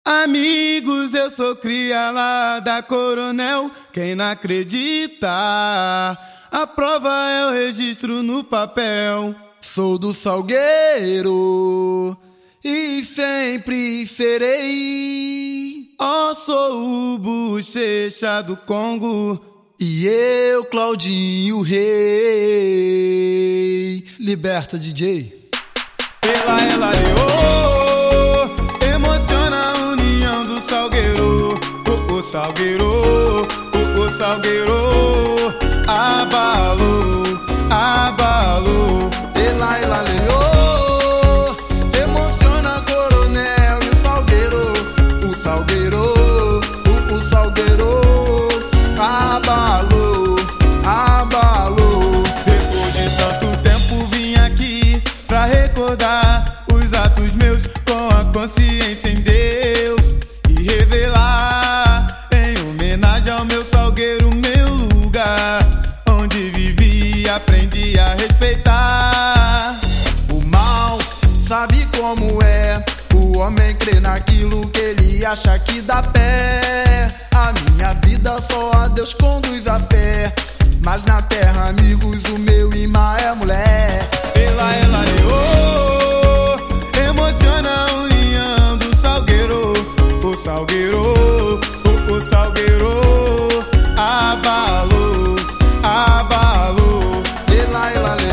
Amigos, eu sou cria lá da Coronel. Quem não acredita, a prova é o registro no papel. Sou do Salgueiro e sempre serei. Ó, sou o Bochecha do Congo e eu, Claudinho Rei. Liberta, DJ. Ela emociona a união do Salgueiro. O Salgueiro, o Salgueiro. Abalou, abalou. Ela emociona a Coronel e o Salgueiro. O Salgueiro, o Salgueiro. Abalou, abalou. Depois de tanto tempo vim aqui pra recordar os atos meus com a consciência em Deus e revelar em homenagem ao meu Salgueiro, meu lugar onde vivi e aprendi a respeitar. O mal sabe como é, o homem crê naquilo que ele acha que dá pé. A minha vida só a Deus conduz a fé, mas na terra, amigos, o meu imã é mulher. Ela emociona a união do Salgueiro. O Salgueiro, o Salgueiro. Abalou, abalou. Ela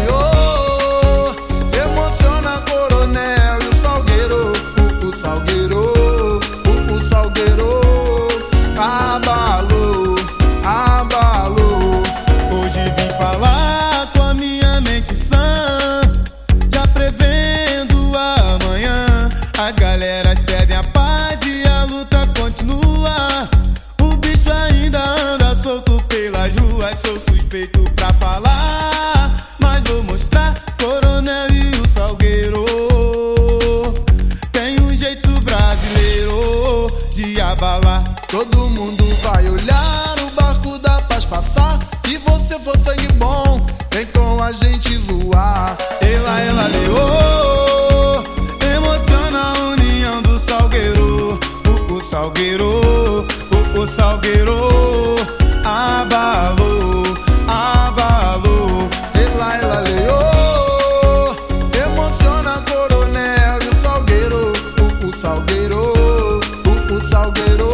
emociona a Coronel e o Salgueiro. O Salgueiro, o Salgueiro. Abalou, abalou. Hoje vim falar com a minha mente sã, já prevendo amanhã. As galeras pedem a paz e a luta continua. O bicho ainda anda solto pelas ruas. Sou suspeito pra falar, mas vou mostrar. Coronel e o Salgueiro tem um jeito brasileiro de abalar. Todo mundo vai olhar o barco da paz passar. Se você for sangue bom, vem com a gente zoar. Ela emociona a união do Salgueiro. O Salgueiro, o Salgueiro. Abalou, abalou. Ela emociona a Coronel e o Salgueiro. O Salgueiro, o Salgueiro.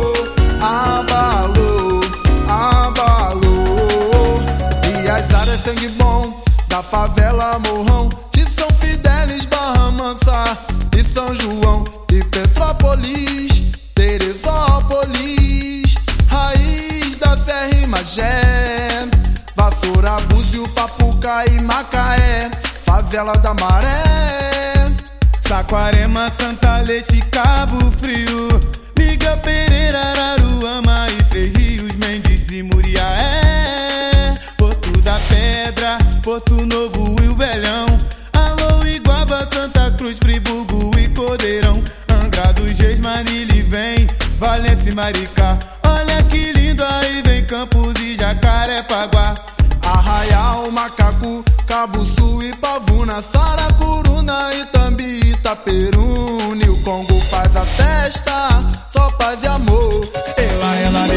Abalou, abalou. E as áreas sangue bom da favela Morrão, de São Fidélis, Barra Mansa e São João e Petrópolis, Teresópolis, Raiz da Ferra e Magé, Vassoura, Búzio, Papucaí, Macaé, Favela da Maré, Saquarema, Santa Leste, Cabo Frio, Miguel Pereira, Araruama e Três Rios, Mendes e Muriaé, Porto da Pedra, Porto Novo e o Velhão, Alô, Iguaba, Santa Cruz, Friburgo e Cordeirão, Angra dos Reis, Manilha, vem Valença e Maricá. Olha que lindo, aí vem Campos e Jacarepaguá. Arraial, Macacu, Cabo Sul e Pavuna, Saracuruna, Itambi, Itaperune. O Congo faz a festa, só paz e amor. Ela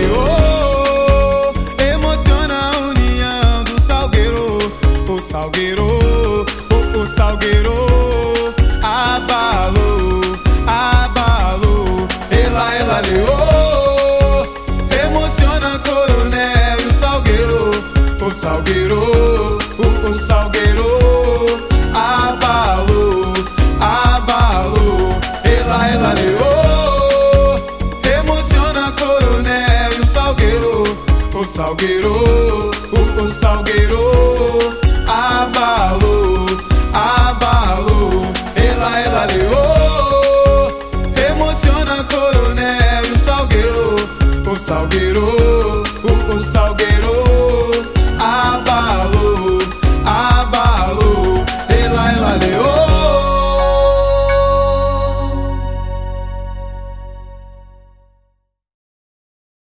emociona a união do Salgueiro. O Salgueiro, o Salgueiro. Abalou, abalou. Ela emociona a Coronel e o Salgueiro. O Salgueiro, o Salgueiro. Abalou, abalou. Ela emociona a Coronel e o Salgueiro. O Salgueiro.